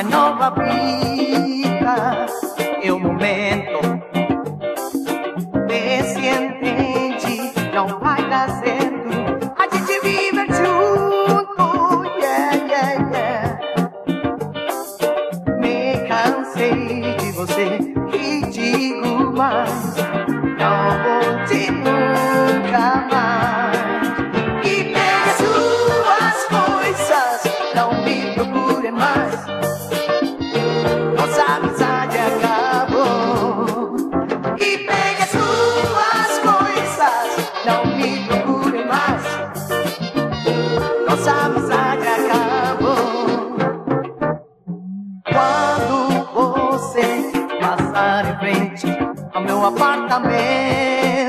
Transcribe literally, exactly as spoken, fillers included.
minha nova vida. É o momento, vê se entende, não vai dar certo. A gente vive junto, yeah, yeah, yeah. Me cansei de você e digo mais, não volte nunca mais. E pegue as suas coisas, não me procure mais. Nossa amizade acabou. E pegue as suas coisas, não me procure mais. Nossa amizade acabou. Quando você passar em frente ao meu apartamento,